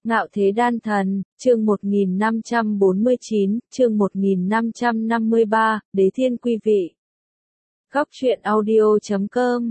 Ngạo Thế Đan Thần, chương 1549, chương 1553, Đế Thiên Quý Vị. Góc truyện audio.com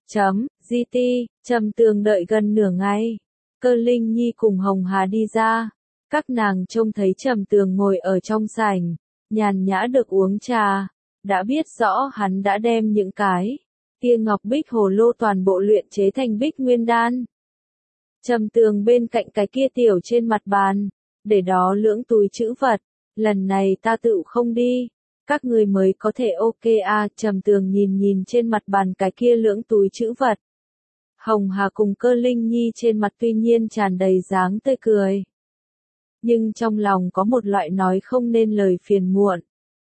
GT, Trầm Tường đợi gần nửa ngày. Cơ Linh Nhi cùng Hồng Hà đi ra. Các nàng trông thấy Trầm Tường ngồi ở trong sảnh, nhàn nhã được uống trà. Đã biết rõ hắn đã đem những cái tia ngọc bích hồ lô toàn bộ luyện chế thành bích nguyên đan. Trầm Tường bên cạnh cái kia tiểu trên mặt bàn, để đó lưỡng túi trữ vật, lần này ta tự không đi, các người mới có thể ok à. Trầm Tường nhìn trên mặt bàn cái kia lưỡng túi trữ vật. Hồng Hà cùng Cơ Linh Nhi trên mặt tuy nhiên tràn đầy dáng tươi cười, nhưng trong lòng có một loại nói không nên lời phiền muộn,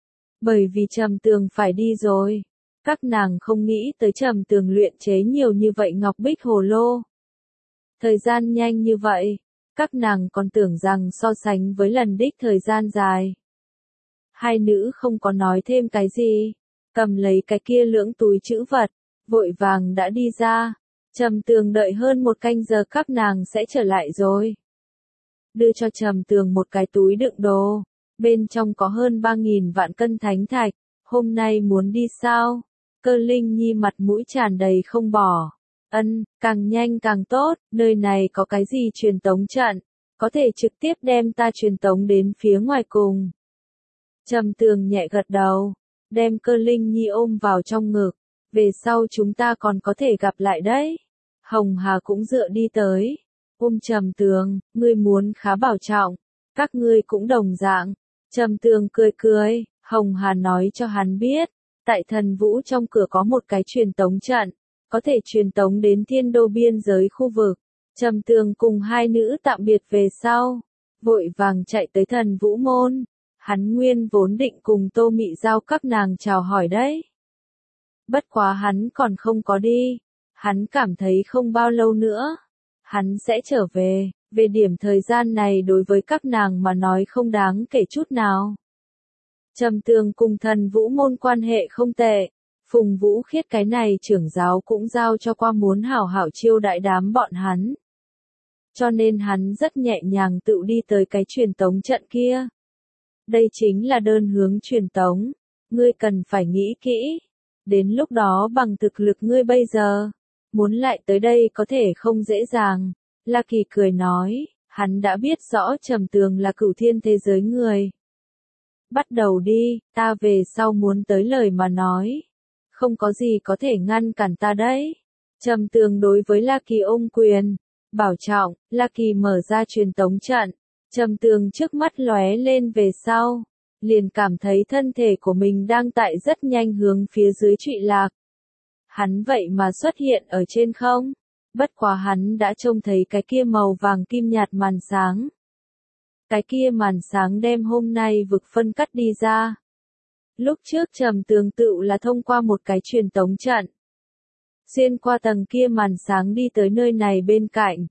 bởi vì Trầm Tường phải đi rồi. Các nàng không nghĩ tới Trầm Tường luyện chế nhiều như vậy ngọc bích hồ lô. Thời gian nhanh như vậy, các nàng còn tưởng rằng so sánh với lần đích thời gian dài. Hai nữ không có nói thêm cái gì, cầm lấy cái kia lưỡng túi trữ vật, vội vàng đã đi ra. Trầm Tường đợi hơn một canh giờ các nàng sẽ trở lại rồi. Đưa cho Trầm Tường một cái túi đựng đồ, bên trong có hơn 3.000 vạn cân thánh thạch. Hôm nay muốn đi sao? Cơ Linh Nhi mặt mũi tràn đầy không bỏ. Càng nhanh càng tốt, nơi này có cái gì truyền tống trận, có thể trực tiếp đem ta truyền tống đến phía ngoài cùng. Trầm Tường nhẹ gật đầu, đem Cơ Linh Nhi ôm vào trong ngực, về sau chúng ta còn có thể gặp lại đấy. Hồng Hà cũng dựa đi tới, ôm Trầm Tường, ngươi muốn khá bảo trọng, các ngươi cũng đồng dạng. Trầm Tường cười cười, Hồng Hà nói cho hắn biết, tại Thần Vũ trong cửa có một cái truyền tống trận, có thể truyền tống đến Thiên Đô biên giới khu vực. Trầm Tường cùng hai nữ tạm biệt về sau, vội vàng chạy tới Thần Vũ môn. Hắn nguyên vốn định cùng Tô Mị Giao các nàng chào hỏi đấy. Bất quá hắn còn không có đi, hắn cảm thấy không bao lâu nữa, hắn sẽ trở về. Về điểm thời gian này đối với các nàng mà nói không đáng kể chút nào. Trầm Tường cùng Thần Vũ môn quan hệ không tệ. Phùng Vũ Khiết cái này trưởng giáo cũng giao cho qua muốn hảo hảo chiêu đại đám bọn hắn. Cho nên hắn rất nhẹ nhàng tự đi tới cái truyền tống trận kia. Đây chính là đơn hướng truyền tống, ngươi cần phải nghĩ kỹ. Đến lúc đó bằng thực lực ngươi bây giờ, muốn lại tới đây có thể không dễ dàng. La Kỳ cười nói, hắn đã biết rõ Trầm Tường là cửu thiên thế giới người. Bắt đầu đi, ta về sau muốn tới lời mà nói. Không có gì có thể ngăn cản ta đấy. Trầm Tường đối với La Kỳ ôm quyền, bảo trọng. La Kỳ mở ra truyền tống trận. Trầm Tường trước mắt lóe lên về sau, liền cảm thấy thân thể của mình đang tại rất nhanh hướng phía dưới trụy lạc. Hắn vậy mà xuất hiện ở trên không, bất quá hắn đã trông thấy cái kia màu vàng kim nhạt màn sáng. Cái kia màn sáng đem hôm nay vực phân cắt đi ra. Lúc trước Trầm Tường tự là thông qua một cái truyền tống trận, xuyên qua tầng kia màn sáng đi tới nơi này bên cạnh.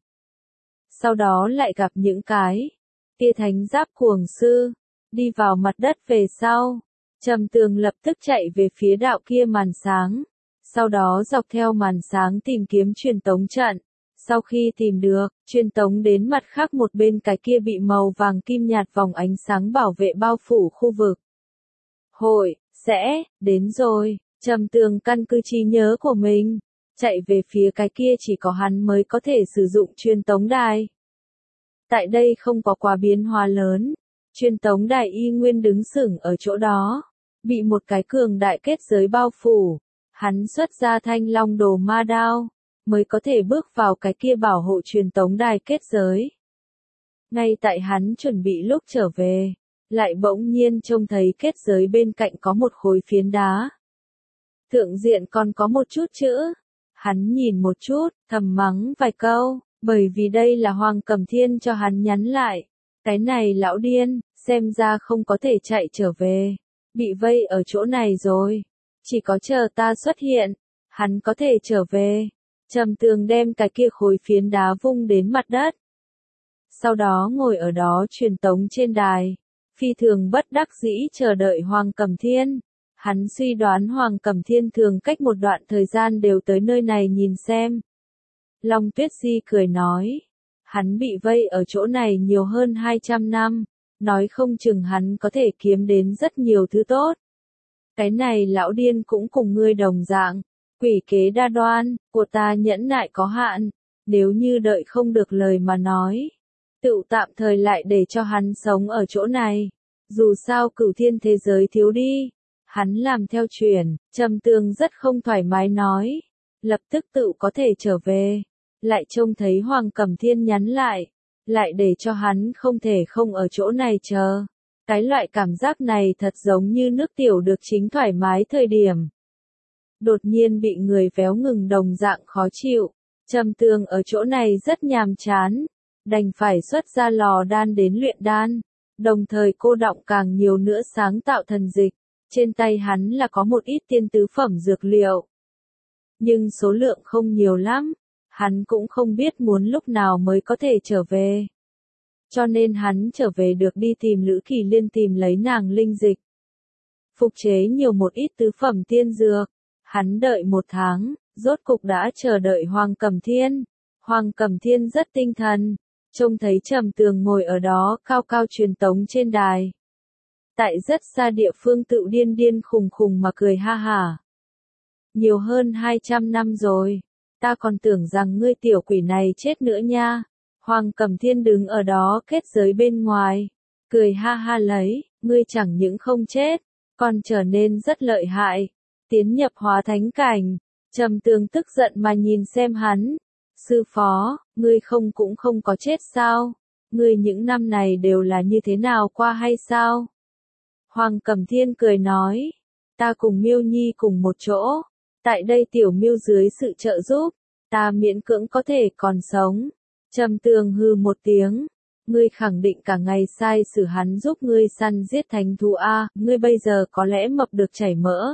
Sau đó lại gặp những cái tia thánh giáp cuồng sư, đi vào mặt đất về sau. Trầm Tường lập tức chạy về phía đạo kia màn sáng, sau đó dọc theo màn sáng tìm kiếm truyền tống trận. Sau khi tìm được, truyền tống đến mặt khác một bên cái kia bị màu vàng kim nhạt vòng ánh sáng bảo vệ bao phủ khu vực. Hội, sẽ, đến rồi. Trầm Tường căn cứ trí nhớ của mình, chạy về phía cái kia chỉ có hắn mới có thể sử dụng truyền tống đài. Tại đây không có quá biến hóa lớn, truyền tống đài y nguyên đứng sững ở chỗ đó, bị một cái cường đại kết giới bao phủ. Hắn xuất ra Thanh Long Đồ Ma Đao, mới có thể bước vào cái kia bảo hộ truyền tống đài kết giới. Ngay tại hắn chuẩn bị lúc trở về, lại bỗng nhiên trông thấy kết giới bên cạnh có một khối phiến đá. Thượng diện còn có một chút chữ. Hắn nhìn một chút, thầm mắng vài câu, bởi vì đây là Hoàng Cẩm Thiên cho hắn nhắn lại. Cái này lão điên, xem ra không có thể chạy trở về. Bị vây ở chỗ này rồi. Chỉ có chờ ta xuất hiện, hắn có thể trở về. Trầm Tường đem cái kia khối phiến đá vung đến mặt đất. Sau đó ngồi ở đó truyền tống trên đài. Phi thường bất đắc dĩ chờ đợi Hoàng Cẩm Thiên. Hắn suy đoán Hoàng Cẩm Thiên thường cách một đoạn thời gian đều tới nơi này nhìn xem. Long Tuyết Di cười nói. Hắn bị vây ở chỗ này nhiều hơn 200 năm, nói không chừng hắn có thể kiếm đến rất nhiều thứ tốt. Cái này lão điên cũng cùng ngươi đồng dạng, quỷ kế đa đoan, của ta nhẫn nại có hạn, nếu như đợi không được lời mà nói, tựu tạm thời lại để cho hắn sống ở chỗ này, dù sao Cửu Thiên thế giới thiếu đi. Hắn làm theo truyền, Trầm Tường rất không thoải mái nói, lập tức tựu có thể trở về, lại trông thấy Hoàng Cẩm Thiên nhắn lại để cho hắn không thể không ở chỗ này chờ. Cái loại cảm giác này thật giống như nước tiểu được chính thoải mái thời điểm. Đột nhiên bị người véo ngừng đồng dạng khó chịu, Trầm Tường ở chỗ này rất nhàm chán, đành phải xuất ra lò đan đến luyện đan, đồng thời cô đọng càng nhiều nữa sáng tạo thần dịch. Trên tay hắn là có một ít tiên tứ phẩm dược liệu, nhưng số lượng không nhiều lắm, hắn cũng không biết muốn lúc nào mới có thể trở về. Cho nên hắn trở về được đi tìm Lữ Kỳ Liên tìm lấy nàng linh dịch. Phục chế nhiều một ít tứ phẩm tiên dược, hắn đợi 1 tháng, rốt cục đã chờ đợi Hoàng Cẩm Thiên. Hoàng Cẩm Thiên rất tinh thần, trông thấy Trầm Tường ngồi ở đó cao cao truyền tống trên đài. Tại rất xa địa phương tự điên điên khùng khùng mà cười ha hả. Nhiều hơn 200 năm rồi, ta còn tưởng rằng ngươi tiểu quỷ này chết nữa nha. Hoàng Cẩm Thiên đứng ở đó kết giới bên ngoài, cười ha ha lấy, ngươi chẳng những không chết, còn trở nên rất lợi hại, tiến nhập hóa thánh cảnh. Trầm Tường tức giận mà nhìn xem hắn, sư phó, ngươi cũng không có chết sao, ngươi những năm này đều là như thế nào qua hay sao? Hoàng Cẩm Thiên cười nói, ta cùng Miêu Nhi cùng một chỗ, tại đây tiểu Miêu dưới sự trợ giúp, ta miễn cưỡng có thể còn sống. Trầm Tường hừ một tiếng, ngươi khẳng định cả ngày sai sử hắn giúp ngươi săn giết thánh thú a, ngươi bây giờ có lẽ mập được chảy mỡ.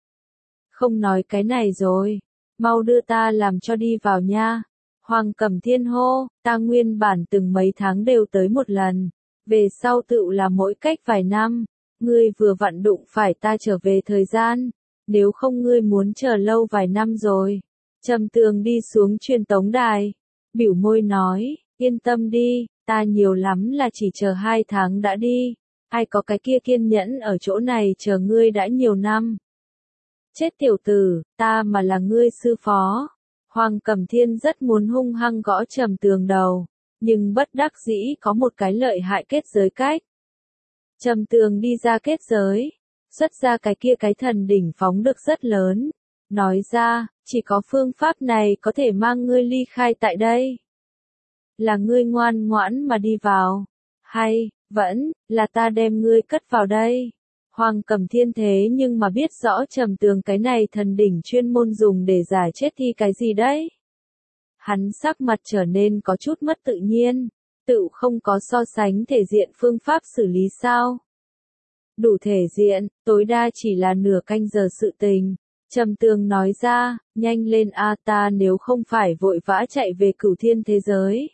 Không nói cái này rồi, mau đưa ta làm cho đi vào nha. Hoàng Cẩm Thiên hô, ta nguyên bản từng mấy tháng đều tới một lần, về sau tựu là mỗi cách vài năm. Ngươi vừa vặn đụng phải ta trở về thời gian, nếu không ngươi muốn chờ lâu vài năm rồi. Trầm Tường đi xuống truyền tống đài, bĩu môi nói, yên tâm đi, ta nhiều lắm là chỉ chờ 2 tháng đã đi, ai có cái kia kiên nhẫn ở chỗ này chờ ngươi đã nhiều năm. Chết tiểu tử, ta mà là ngươi sư phó. Hoàng Cẩm Thiên rất muốn hung hăng gõ Trầm Tường đầu, nhưng bất đắc dĩ có một cái lợi hại kết giới cách. Trầm Tường đi ra kết giới, xuất ra cái kia cái thần đỉnh phóng được rất lớn, nói ra, chỉ có phương pháp này có thể mang ngươi ly khai tại đây. Là ngươi ngoan ngoãn mà đi vào, hay, vẫn, là ta đem ngươi cất vào đây. Hoàng Cẩm Thiên thế nhưng mà biết rõ Trầm Tường cái này thần đỉnh chuyên môn dùng để giải chết thi cái gì đấy. Hắn sắc mặt trở nên có chút mất tự nhiên. Tự không có so sánh thể diện phương pháp xử lý sao? Đủ thể diện, tối đa chỉ là nửa canh giờ sự tình. Trầm Tường nói ra, nhanh lên a, ta nếu không phải vội vã chạy về Cửu Thiên thế giới,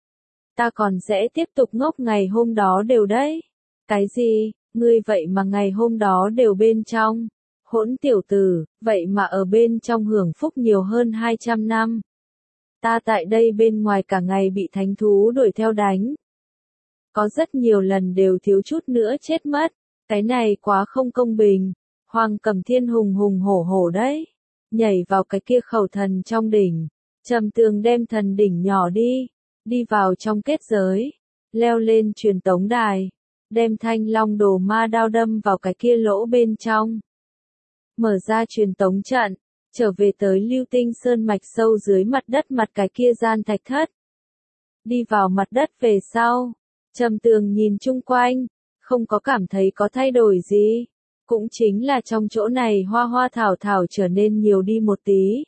ta còn sẽ tiếp tục ngốc ngày hôm đó đều đấy. Cái gì, ngươi vậy mà ngày hôm đó đều bên trong? Hỗn tiểu tử, vậy mà ở bên trong hưởng phúc nhiều hơn 200 năm. Ta tại đây bên ngoài cả ngày bị thánh thú đuổi theo đánh. Có rất nhiều lần đều thiếu chút nữa chết mất. Cái này quá không công bình. Hoàng Cẩm Thiên hùng hùng hổ hổ đấy. Nhảy vào cái kia khẩu thần trong đỉnh. Trầm Tường đem thần đỉnh nhỏ đi. Đi vào trong kết giới. Leo lên truyền tống đài. Đem thanh long đồ ma đao đâm vào cái kia lỗ bên trong. Mở ra truyền tống trận. Trở về tới Lưu Tinh Sơn mạch sâu dưới mặt đất mặt cái kia gian thạch thất. Đi vào mặt đất về sau, Trầm Tường nhìn chung quanh, không có cảm thấy có thay đổi gì. Cũng chính là trong chỗ này hoa hoa thảo thảo trở nên nhiều đi một tí.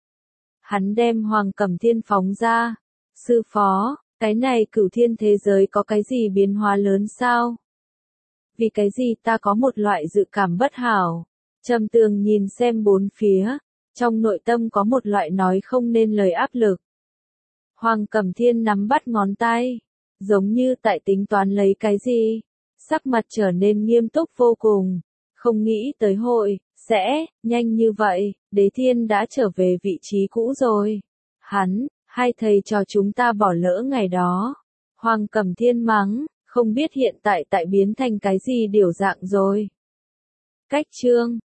Hắn đem Hoàng Cẩm Thiên phóng ra. Sư phó, cái này Cửu Thiên thế giới có cái gì biến hóa lớn sao? Vì cái gì ta có một loại dự cảm bất hảo. Trầm Tường nhìn xem bốn phía. Trong nội tâm có một loại nói không nên lời áp lực. Hoàng Cẩm Thiên nắm bắt ngón tay, giống như tại tính toán lấy cái gì. Sắc mặt trở nên nghiêm túc vô cùng, không nghĩ tới sẽ, nhanh như vậy, Đế Thiên đã trở về vị trí cũ rồi. Hai thầy trò chúng ta bỏ lỡ ngày đó. Hoàng Cẩm Thiên mắng, không biết hiện tại biến thành cái gì điểu dạng rồi. Cách chương